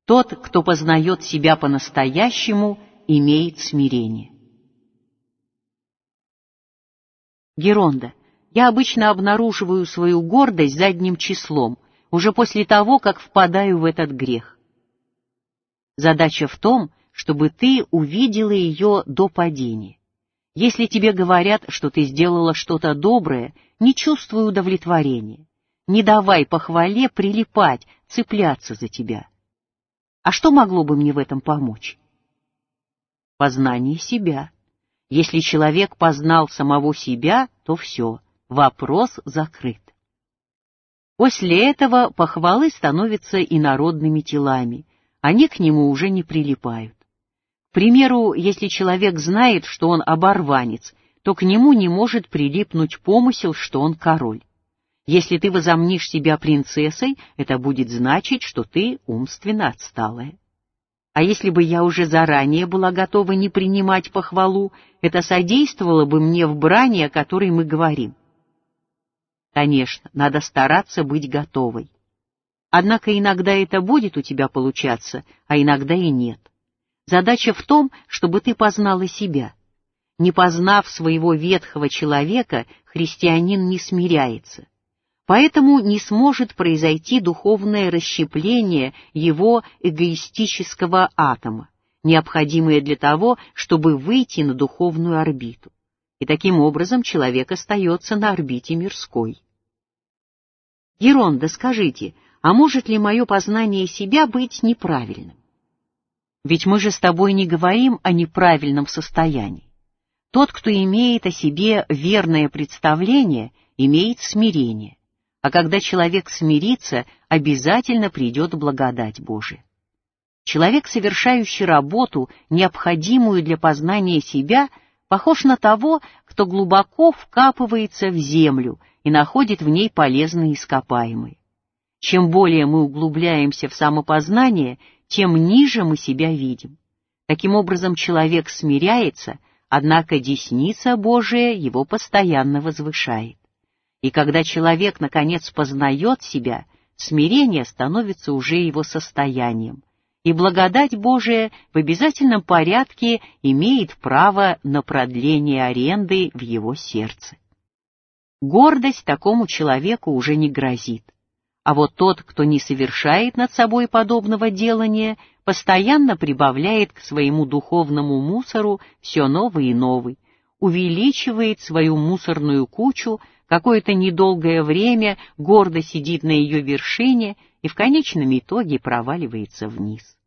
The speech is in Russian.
Тот, кто познает себя по-настоящему, имеет смирение. Геронда, я обычно обнаруживаю свою гордость задним числом, уже после того, как впадаю в этот грех. Задача в том, чтобы ты увидела ее до падения. Если тебе говорят, что ты сделала что-то доброе, не чувствуй удовлетворения. Не давай похвале прилипать, цепляться за тебя. А что могло бы мне в этом помочь? Познание себя. Если человек познал самого себя, то все, вопрос закрыт. После этого похвалы становятся инородными телами, они к нему уже не прилипают. К примеру, если человек знает, что он оборванец, то к нему не может прилипнуть помысел, что он король. Если ты возомнишь себя принцессой, это будет значить, что ты умственно отсталая. А если бы я уже заранее была готова не принимать похвалу, это содействовало бы мне в брани, о которой мы говорим. Конечно, надо стараться быть готовой. Однако иногда это будет у тебя получаться, а иногда и нет. Задача в том, чтобы ты познала себя. Не познав своего ветхого человека, христианин не смиряется. Поэтому не сможет произойти духовное расщепление его эгоистического атома, необходимое для того, чтобы выйти на духовную орбиту. И таким образом человек остается на орбите мирской. Геронда, скажите, а может ли мое познание себя быть неправильным? Ведь мы же с тобой не говорим о неправильном состоянии. Тот, кто имеет о себе верное представление, имеет смирение. А когда человек смирится, обязательно придет благодать Божия. Человек, совершающий работу, необходимую для познания себя, похож на того, кто глубоко вкапывается в землю и находит в ней полезные ископаемые. Чем более мы углубляемся в самопознание, тем ниже мы себя видим. Таким образом, человек смиряется, однако десница Божия его постоянно возвышает. И когда человек, наконец, познает себя, смирение становится уже его состоянием, и благодать Божия в обязательном порядке имеет право на продление аренды в его сердце. Гордость такому человеку уже не грозит, а вот тот, кто не совершает над собой подобного делания, постоянно прибавляет к своему духовному мусору все новый и новый, увеличивает свою мусорную кучу, какое-то недолгое время гордо сидит на ее вершине и в конечном итоге проваливается вниз.